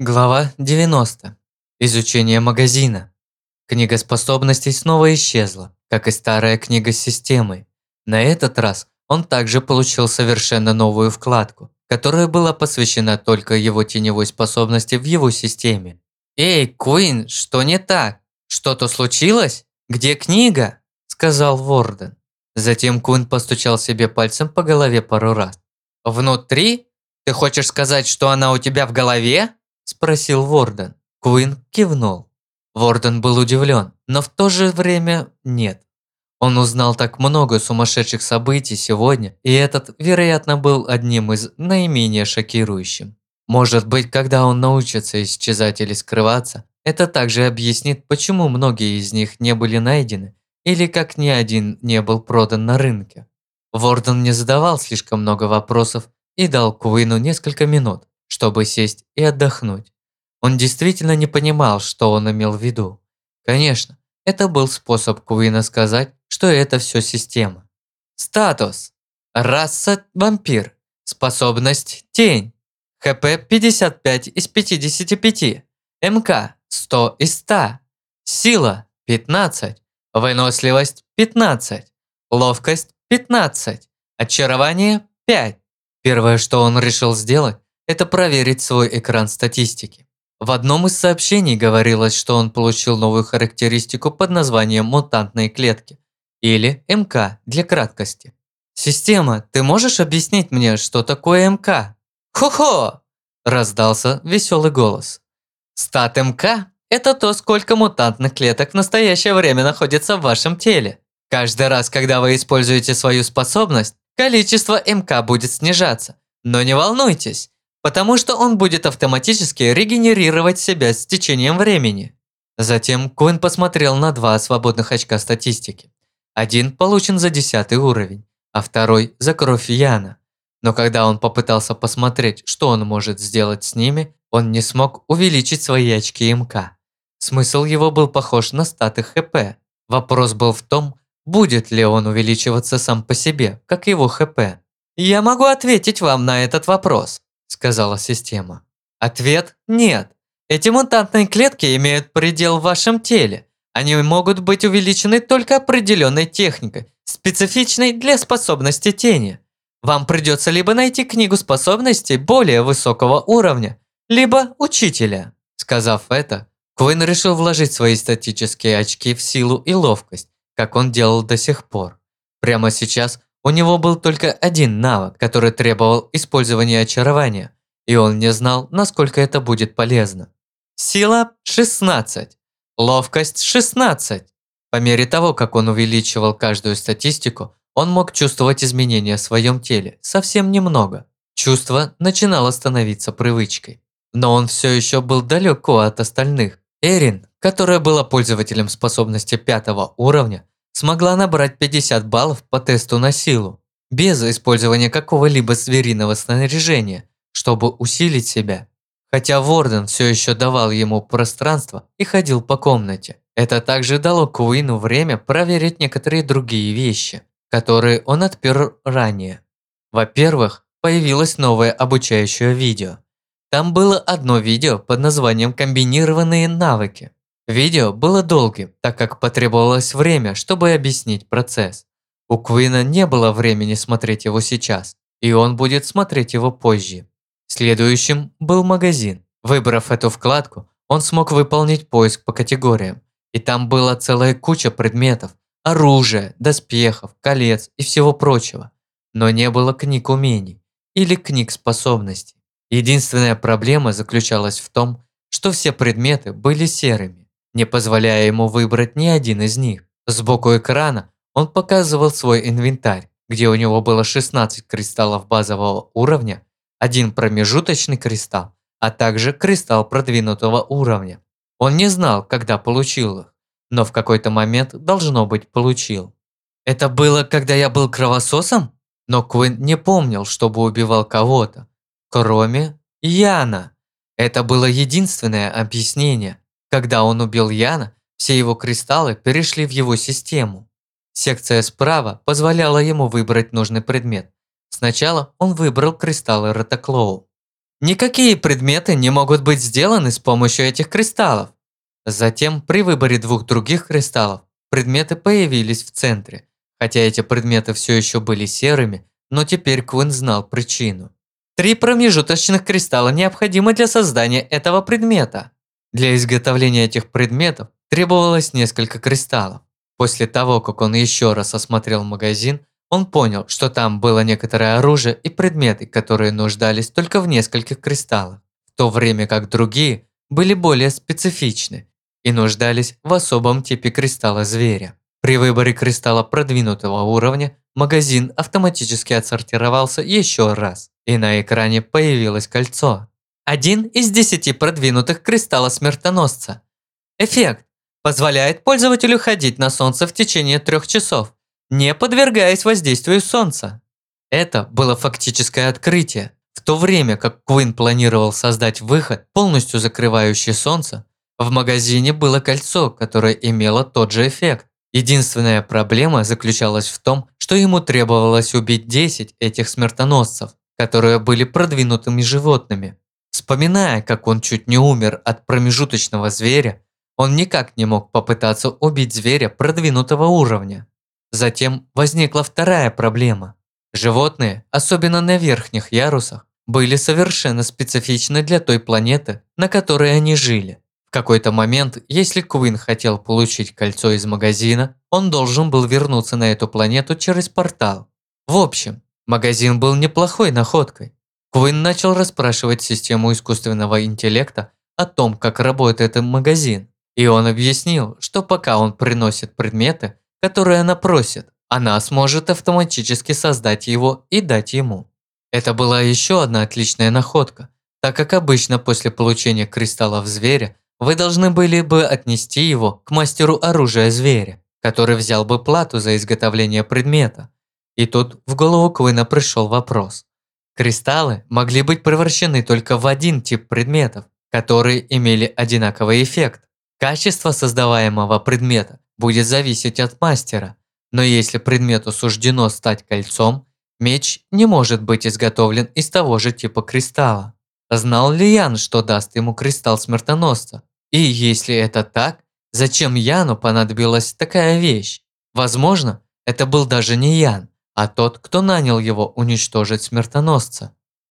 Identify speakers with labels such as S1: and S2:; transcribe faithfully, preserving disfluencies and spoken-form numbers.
S1: Глава девяносто. Изучение магазина. Книга способностей снова исчезла, как и старая книга с системой. На этот раз он также получил совершенно новую вкладку, которая была посвящена только его теневой способности в его системе. «Эй, Куин, что не так? Что-то случилось? Где книга?» – сказал Ворден. Затем Куин постучал себе пальцем по голове пару раз. «Внутри? Ты хочешь сказать, что она у тебя в голове?» – спросил Ворден. Куин кивнул. Ворден был удивлен, но в то же время нет. Он узнал так много сумасшедших событий сегодня, и этот, вероятно, был одним из наименее шокирующих. Может быть, когда он научится исчезать или скрываться, это также объяснит, почему многие из них не были найдены, или как ни один не был продан на рынке. Ворден не задавал слишком много вопросов и дал Куину несколько минут, чтобы сесть и отдохнуть. Он действительно не понимал, что он имел в виду. Конечно, это был способ Куина сказать, что это все система. Статус. Раса вампир. Способность тень. ХП пятьдесят пять из пятидесяти пяти. МК сто из ста. Сила пятнадцать. Выносливость пятнадцать. Ловкость пятнадцать. Очарование пять. Первое, что он решил сделать, это проверить свой экран статистики. В одном из сообщений говорилось, что он получил новую характеристику под названием «мутантные клетки» или МК для краткости. «Система, ты можешь объяснить мне, что такое МК?» «Хо-хо!» – раздался веселый голос. «Стат МК – это то, сколько мутантных клеток в настоящее время находится в вашем теле. Каждый раз, когда вы используете свою способность, количество МК будет снижаться. Но не волнуйтесь, потому что он будет автоматически регенерировать себя с течением времени». Затем Куин посмотрел на два свободных очка статистики. Один получен за десятый уровень, а второй за кровь Яна. Но когда он попытался посмотреть, что он может сделать с ними, он не смог увеличить свои очки МК. Смысл его был похож на статы ХП. Вопрос был в том, будет ли он увеличиваться сам по себе, как его ХП. «Я могу ответить вам на этот вопрос», – сказала система. Ответ – нет. Эти мутантные клетки имеют предел в вашем теле. Они могут быть увеличены только определенной техникой, специфичной для способности тени. Вам придется либо найти книгу способностей более высокого уровня, либо учителя. Сказав это, Куин решил вложить свои статические очки в силу и ловкость, как он делал до сих пор. Прямо сейчас у него был только один навык, который требовал использования очарования, и он не знал, насколько это будет полезно. Сила шестнадцать, ловкость шестнадцать. По мере того, как он увеличивал каждую статистику, он мог чувствовать изменения в своем теле, совсем немного. Чувство начинало становиться привычкой. Но он все еще был далеко от остальных. Эрин, которая была пользователем способности пятого уровня, смогла набрать пятьдесят баллов по тесту на силу, без использования какого-либо звериного снаряжения, чтобы усилить себя. Хотя Ворден все еще давал ему пространство и ходил по комнате. Это также дало Куину время проверить некоторые другие вещи, которые он отпер ранее. Во-первых, появилось новое обучающее видео. Там было одно видео под названием «Комбинированные навыки». Видео было долгим, так как потребовалось время, чтобы объяснить процесс. У Куина не было времени смотреть его сейчас, и он будет смотреть его позже. Следующим был магазин. Выбрав эту вкладку, он смог выполнить поиск по категориям, и там была целая куча предметов, оружия, доспехов, колец и всего прочего. Но не было книг умений или книг способностей. Единственная проблема заключалась в том, что все предметы были серыми, не позволяя ему выбрать ни один из них. Сбоку экрана он показывал свой инвентарь, где у него было шестнадцать кристаллов базового уровня, один промежуточный кристалл, а также кристалл продвинутого уровня. Он не знал, когда получил их, но в какой-то момент, должно быть, получил. Это было, когда я был кровососом? Но Куин не помнил, чтобы убивал кого-то, кроме Яна. Это было единственное объяснение. Когда он убил Яна, все его кристаллы перешли в его систему. Секция справа позволяла ему выбрать нужный предмет. Сначала он выбрал кристаллы Ротоклоу. Никакие предметы не могут быть сделаны с помощью этих кристаллов. Затем, при выборе двух других кристаллов, предметы появились в центре. Хотя эти предметы все еще были серыми, но теперь Квин знал причину. Три промежуточных кристалла необходимы для создания этого предмета. Для изготовления этих предметов требовалось несколько кристаллов. После того, как он еще раз осмотрел магазин, он понял, что там было некоторое оружие и предметы, которые нуждались только в нескольких кристаллах, в то время как другие были более специфичны и нуждались в особом типе кристалла зверя. При выборе кристалла продвинутого уровня магазин автоматически отсортировался еще раз, и на экране появилось кольцо. Один из десяти продвинутых кристалла смертоносца. Эффект позволяет пользователю ходить на солнце в течение трех часов, не подвергаясь воздействию солнца. Это было фактическое открытие. В то время как Квин планировал создать выход, полностью закрывающий солнце, в магазине было кольцо, которое имело тот же эффект. Единственная проблема заключалась в том, что ему требовалось убить десять этих смертоносцев, которые были продвинутыми животными. Вспоминая, как он чуть не умер от промежуточного зверя, он никак не мог попытаться убить зверя продвинутого уровня. Затем возникла вторая проблема. Животные, особенно на верхних ярусах, были совершенно специфичны для той планеты, на которой они жили. В какой-то момент, если Квин хотел получить кольцо из магазина, он должен был вернуться на эту планету через портал. В общем, магазин был неплохой находкой. Квин начал расспрашивать систему искусственного интеллекта о том, как работает этот магазин. И он объяснил, что пока он приносит предметы, которые она просит, она сможет автоматически создать его и дать ему. Это была еще одна отличная находка, так как обычно после получения кристаллов зверя вы должны были бы отнести его к мастеру оружия зверя, который взял бы плату за изготовление предмета. И тут в голову Квина пришел вопрос. Кристаллы могли быть превращены только в один тип предметов, которые имели одинаковый эффект. Качество создаваемого предмета будет зависеть от мастера, но если предмету суждено стать кольцом, меч не может быть изготовлен из того же типа кристалла. Знал ли Ян, что даст ему кристалл смертоносца? И если это так, зачем Яну понадобилась такая вещь? Возможно, это был даже не Ян, а тот, кто нанял его уничтожить смертоносца.